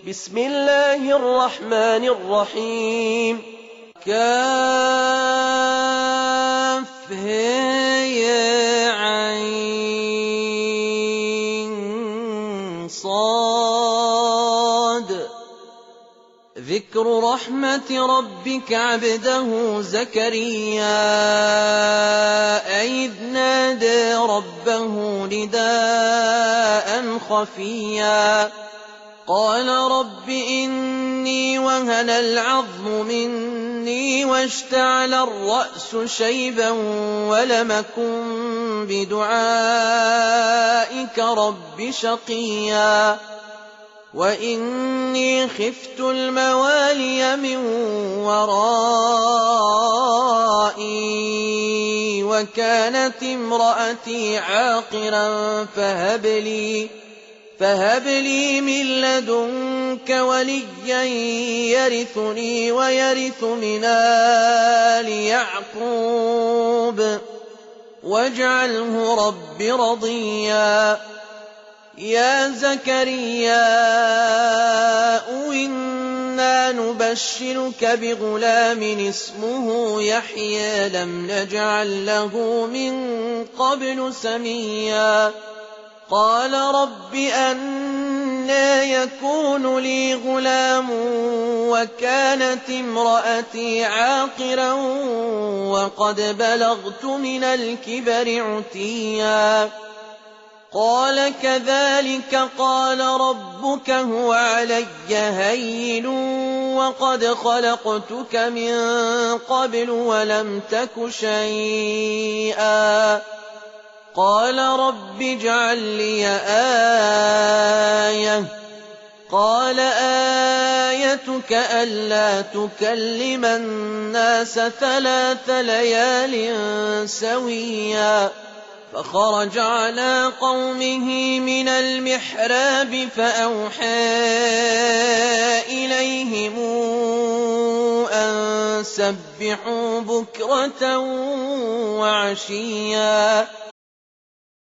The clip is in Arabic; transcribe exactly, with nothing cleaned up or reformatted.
بسم الله الرحمن الرحيم كافهيعصاد ذكر رحمة ربك عبده زكريا إذ نادى ربه نداء خفيا قال رب إني وهن العظم مني واشتعل الرأس شيبا ولم أكن بدعائك رب شقيا وإني خفت الموالي من ورائي وكانت امرأتي عاقرا فهب لي فهب لي من لدنك وليا يرثني ويرث من آل يعقوب واجعله رب رضيا يا زكريا إنا نبشرك بغلام اسمه يحيى لم نجعل له من قبل سميا قال رب أنى يكون لي غلام وكانت امرأتي عاقرا وقد بلغت من الكبر عتيا قال كذلك قال ربك هو علي هين وقد خلقتك من قبل ولم تك شيئا قال رب اجعل لي آية قال آيتك ألا تكلم الناس ثلاث ليال سويا فخرج على قومه من المحراب فأوحى إليهم أن سبحوا بكرة وعشيا